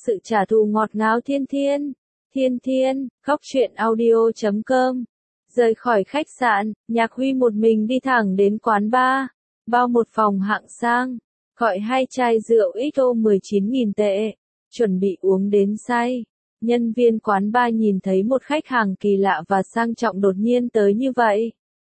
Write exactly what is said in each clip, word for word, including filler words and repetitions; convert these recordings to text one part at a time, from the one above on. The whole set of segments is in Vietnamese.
sự trả thù ngọt ngào Thiên Thiên. Thiên Thiên, khóc chuyện audio chấm com. Rời khỏi khách sạn, Nhạc Huy một mình đi thẳng đến quán bar, bao một phòng hạng sang, gọi hai chai rượu ích o mười chín nghìn tệ, chuẩn bị uống đến say. Nhân viên quán bar nhìn thấy một khách hàng kỳ lạ và sang trọng đột nhiên tới như vậy,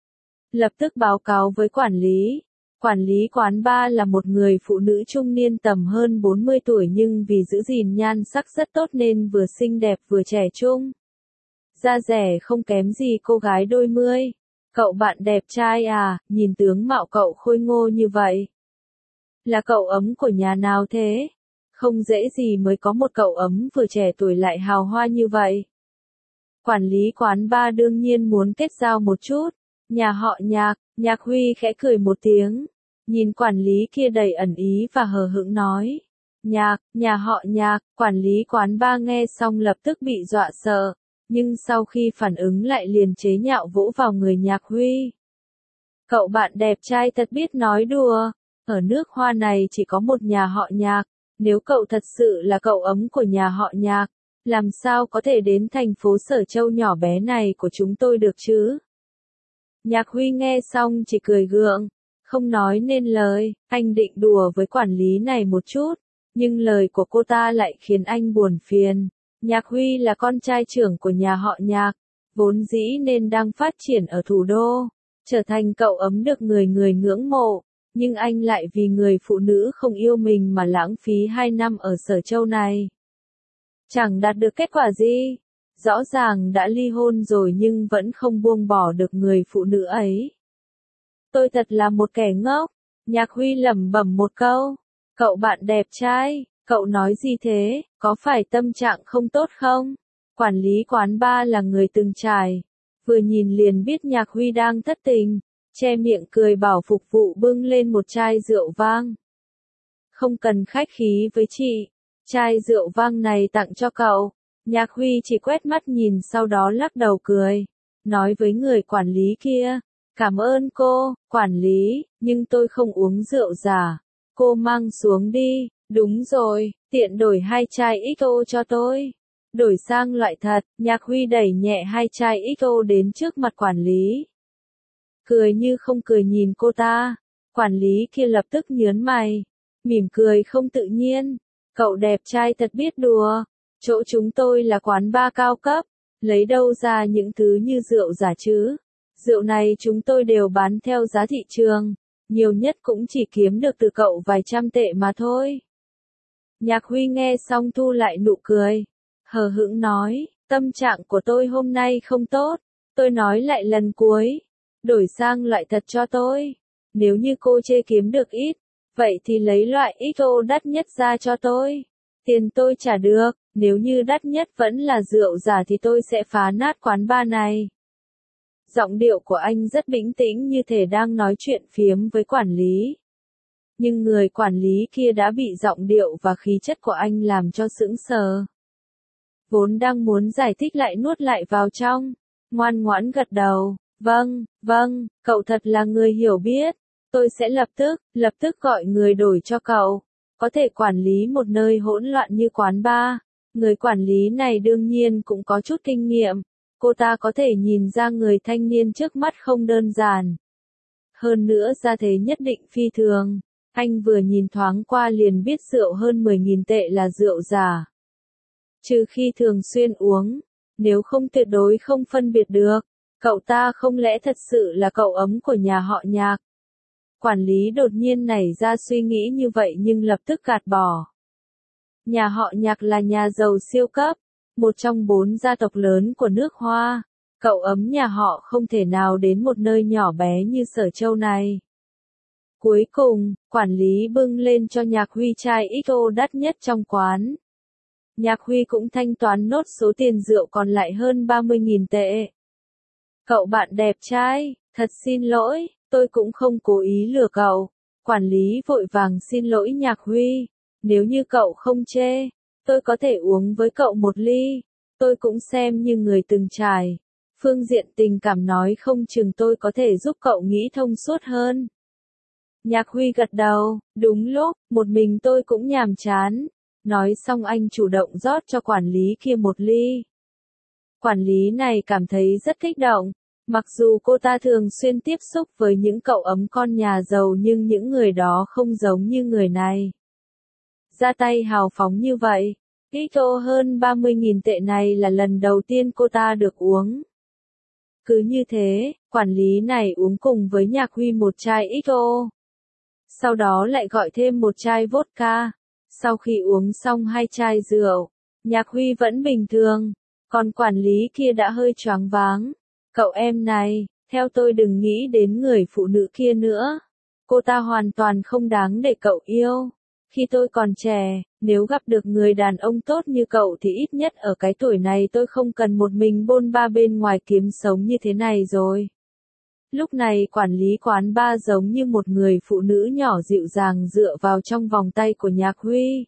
lập tức báo cáo với quản lý. Quản lý quán bar là một người phụ nữ trung niên tầm hơn bốn mươi tuổi nhưng vì giữ gìn nhan sắc rất tốt nên vừa xinh đẹp vừa trẻ trung. Da rẻ không kém gì cô gái đôi mươi. Cậu bạn đẹp trai à, nhìn tướng mạo cậu khôi ngô như vậy. Là cậu ấm của nhà nào thế? Không dễ gì mới có một cậu ấm vừa trẻ tuổi lại hào hoa như vậy. Quản lý quán bar đương nhiên muốn kết giao một chút. Nhà họ Nhạc, Nhạc Huy khẽ cười một tiếng. Nhìn quản lý kia đầy ẩn ý và hờ hững nói. Nhạc, nhà họ Nhạc, quản lý quán bar nghe xong lập tức bị dọa sợ. Nhưng sau khi phản ứng lại liền chế nhạo vỗ vào người Nhạc Huy. Cậu bạn đẹp trai thật biết nói đùa. Ở nước Hoa này chỉ có một nhà họ Nhạc. Nếu cậu thật sự là cậu ấm của nhà họ Nhạc, làm sao có thể đến thành phố Sở Châu nhỏ bé này của chúng tôi được chứ? Nhạc Huy nghe xong chỉ cười gượng, không nói nên lời. Anh định đùa với quản lý này một chút, nhưng lời của cô ta lại khiến anh buồn phiền. Nhạc Huy là con trai trưởng của nhà họ Nhạc, vốn dĩ nên đang phát triển ở thủ đô, trở thành cậu ấm được người người ngưỡng mộ. Nhưng anh lại vì người phụ nữ không yêu mình mà lãng phí hai năm ở Sở Châu này. Chẳng đạt được kết quả gì. Rõ ràng đã ly hôn rồi nhưng vẫn không buông bỏ được người phụ nữ ấy. Tôi thật là một kẻ ngốc. Nhạc Huy lẩm bẩm một câu. Cậu bạn đẹp trai, cậu nói gì thế, có phải tâm trạng không tốt không? Quản lý quán bar là người từng trải. Vừa nhìn liền biết Nhạc Huy đang thất tình. Che miệng cười bảo phục vụ bưng lên một chai rượu vang. Không cần khách khí với chị, chai rượu vang này tặng cho cậu. Nhạc Huy chỉ quét mắt nhìn sau đó lắc đầu cười, nói với người quản lý kia, cảm ơn cô, quản lý, nhưng tôi không uống rượu giả, cô mang xuống đi. Đúng rồi, tiện đổi hai chai ích o cho tôi. Đổi sang loại thật. Nhạc Huy đẩy nhẹ hai chai ích o đến trước mặt quản lý. Cười như không cười nhìn cô ta. Quản lý kia lập tức nhớn mày, mỉm cười không tự nhiên. Cậu đẹp trai thật biết đùa. Chỗ chúng tôi là quán bar cao cấp, lấy đâu ra những thứ như rượu giả chứ? Rượu này chúng tôi đều bán theo giá thị trường, nhiều nhất cũng chỉ kiếm được từ cậu vài trăm tệ mà thôi. Nhạc Huy nghe xong thu lại nụ cười, hờ hững nói, tâm trạng của tôi hôm nay không tốt, tôi nói lại lần cuối. Đổi sang loại thật cho tôi. Nếu như cô chê kiếm được ít, vậy thì lấy loại ích o đắt nhất ra cho tôi. Tiền tôi trả được, nếu như đắt nhất vẫn là rượu giả thì tôi sẽ phá nát quán bar này. Giọng điệu của anh rất bình tĩnh như thể đang nói chuyện phiếm với quản lý. Nhưng người quản lý kia đã bị giọng điệu và khí chất của anh làm cho sững sờ. Vốn đang muốn giải thích lại nuốt lại vào trong, ngoan ngoãn gật đầu. Vâng, vâng, cậu thật là người hiểu biết. Tôi sẽ lập tức, lập tức gọi người đổi cho cậu. Có thể quản lý một nơi hỗn loạn như quán bar. Người quản lý này đương nhiên cũng có chút kinh nghiệm. Cô ta có thể nhìn ra người thanh niên trước mắt không đơn giản. Hơn nữa ra thế nhất định phi thường. Anh vừa nhìn thoáng qua liền biết rượu hơn mười nghìn tệ là rượu giả. Trừ khi thường xuyên uống, nếu không tuyệt đối không phân biệt được. Cậu ta không lẽ thật sự là cậu ấm của nhà họ Nhạc? Quản lý đột nhiên nảy ra suy nghĩ như vậy nhưng lập tức gạt bỏ. Nhà họ Nhạc là nhà giàu siêu cấp, một trong bốn gia tộc lớn của nước Hoa. Cậu ấm nhà họ không thể nào đến một nơi nhỏ bé như Sở Châu này. Cuối cùng, quản lý bưng lên cho Nhạc Huy chai ích o đắt nhất trong quán. Nhạc Huy cũng thanh toán nốt số tiền rượu còn lại hơn ba mươi nghìn tệ. Cậu bạn đẹp trai, thật xin lỗi, tôi cũng không cố ý lừa cậu. Quản lý vội vàng xin lỗi Nhạc Huy. Nếu như cậu không chê, tôi có thể uống với cậu một ly. Tôi cũng xem như người từng trải. Phương diện tình cảm nói không chừng tôi có thể giúp cậu nghĩ thông suốt hơn. Nhạc Huy gật đầu, đúng lúc, một mình tôi cũng nhàm chán. Nói xong anh chủ động rót cho quản lý kia một ly. Quản lý này cảm thấy rất kích động. Mặc dù cô ta thường xuyên tiếp xúc với những cậu ấm con nhà giàu nhưng những người đó không giống như người này. Ra tay hào phóng như vậy. Ít ô hơn ba mươi nghìn tệ này là lần đầu tiên cô ta được uống. Cứ như thế, quản lý này uống cùng với Nhạc Huy một chai ích ô. Sau đó lại gọi thêm một chai vodka. Sau khi uống xong hai chai rượu, Nhạc Huy vẫn bình thường, còn quản lý kia đã hơi choáng váng. Cậu em này, theo tôi đừng nghĩ đến người phụ nữ kia nữa. Cô ta hoàn toàn không đáng để cậu yêu. Khi tôi còn trẻ, nếu gặp được người đàn ông tốt như cậu thì ít nhất ở cái tuổi này tôi không cần một mình bôn ba bên ngoài kiếm sống như thế này rồi. Lúc này quản lý quán bar giống như một người phụ nữ nhỏ dịu dàng dựa vào trong vòng tay của Nhạc Huy.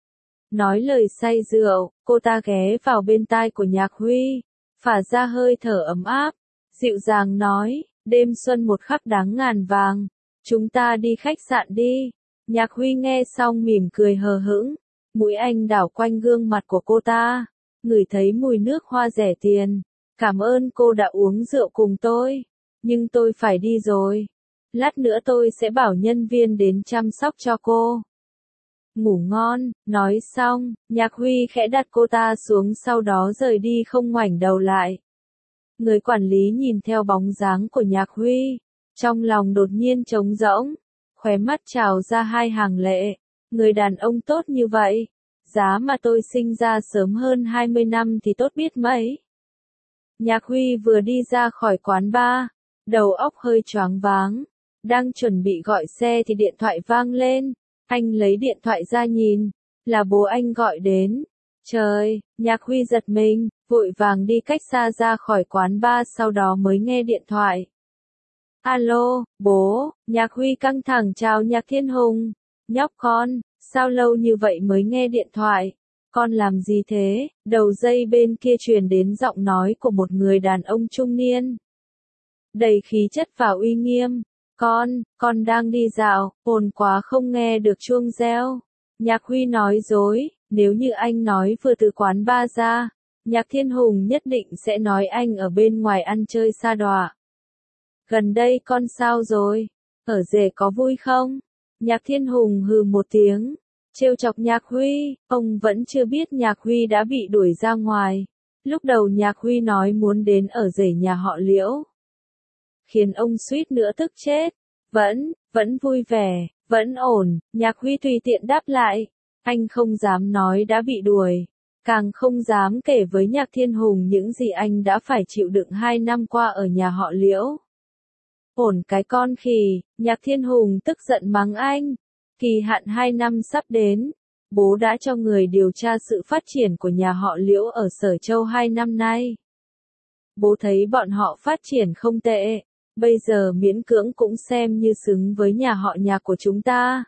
Nói lời say rượu, cô ta ghé vào bên tai của Nhạc Huy, phả ra hơi thở ấm áp, dịu dàng nói, đêm xuân một khắc đáng ngàn vàng, chúng ta đi khách sạn đi. Nhạc Huy nghe xong mỉm cười hờ hững, mũi anh đảo quanh gương mặt của cô ta, ngửi thấy mùi nước hoa rẻ tiền. Cảm ơn cô đã uống rượu cùng tôi, nhưng tôi phải đi rồi. Lát nữa tôi sẽ bảo nhân viên đến chăm sóc cho cô. Ngủ ngon, nói xong, Nhạc Huy khẽ đặt cô ta xuống sau đó rời đi không ngoảnh đầu lại. Người quản lý nhìn theo bóng dáng của Nhạc Huy, trong lòng đột nhiên trống rỗng, khóe mắt trào ra hai hàng lệ. Người đàn ông tốt như vậy, giá mà tôi sinh ra sớm hơn hai mươi năm thì tốt biết mấy. Nhạc Huy vừa đi ra khỏi quán bar, đầu óc hơi choáng váng, đang chuẩn bị gọi xe thì điện thoại vang lên. Anh lấy điện thoại ra nhìn, là bố anh gọi đến. Trời, Nhạc Huy giật mình, vội vàng đi cách xa ra khỏi quán bar sau đó mới nghe điện thoại. Alo, bố, Nhạc Huy căng thẳng chào Nhạc Thiên Hùng. Nhóc con, sao lâu như vậy mới nghe điện thoại? Con làm gì thế? Đầu dây bên kia truyền đến giọng nói của một người đàn ông trung niên. Đầy khí chất và uy nghiêm. Con, con đang đi dạo, ồn quá không nghe được chuông reo. Nhạc Huy nói dối, nếu như anh nói vừa từ quán bar ra, Nhạc Thiên Hùng nhất định sẽ nói anh ở bên ngoài ăn chơi sa đọa. Gần đây con sao rồi? Ở rể có vui không? Nhạc Thiên Hùng hừ một tiếng, trêu chọc Nhạc Huy, ông vẫn chưa biết Nhạc Huy đã bị đuổi ra ngoài. Lúc đầu Nhạc Huy nói muốn đến ở rể nhà họ Liễu, khiến ông suýt nữa tức chết. Vẫn, vẫn vui vẻ, vẫn ổn, Nhạc Huy tùy tiện đáp lại. Anh không dám nói đã bị đuổi, càng không dám kể với Nhạc Thiên Hùng những gì anh đã phải chịu đựng hai năm qua ở nhà họ Liễu. Ổn cái con khỉ, Nhạc Thiên Hùng tức giận mắng anh. Kỳ hạn hai năm sắp đến, bố đã cho người điều tra sự phát triển của nhà họ Liễu ở Sở Châu hai năm nay. Bố thấy bọn họ phát triển không tệ, bây giờ miễn cưỡng cũng xem như xứng với nhà họ Nhạc của chúng ta.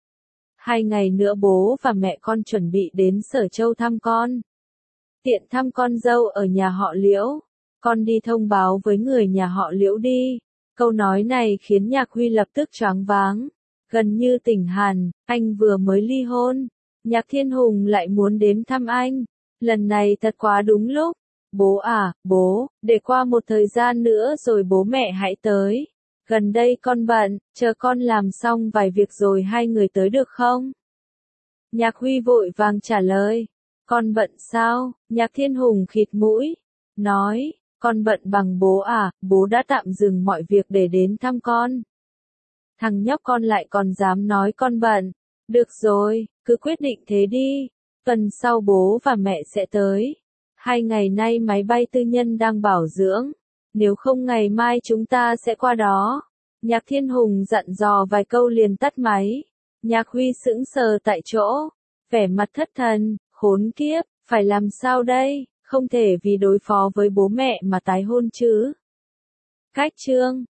Hai ngày nữa bố và mẹ con chuẩn bị đến Sở Châu thăm con. Tiện thăm con dâu ở nhà họ Liễu, con đi thông báo với người nhà họ Liễu đi. Câu nói này khiến Nhạc Huy lập tức choáng váng, gần như tỉnh hẳn, anh vừa mới ly hôn, Nhạc Thiên Hùng lại muốn đến thăm anh, lần này thật quá đúng lúc. Bố à, bố, để qua một thời gian nữa rồi bố mẹ hãy tới. Gần đây con bận, chờ con làm xong vài việc rồi hai người tới được không? Nhạc Huy vội vàng trả lời, con bận sao? Nhạc Thiên Hùng khịt mũi, nói, con bận bằng bố à, bố đã tạm dừng mọi việc để đến thăm con. Thằng nhóc con lại còn dám nói con bận. Được rồi, cứ quyết định thế đi, tuần sau bố và mẹ sẽ tới. Hai ngày nay máy bay tư nhân đang bảo dưỡng, nếu không ngày mai chúng ta sẽ qua đó. Nhạc Thiên Hùng dặn dò vài câu liền tắt máy. Nhạc Huy sững sờ tại chỗ, vẻ mặt thất thần, khốn kiếp, phải làm sao đây, không thể vì đối phó với bố mẹ mà tái hôn chứ. Cách chương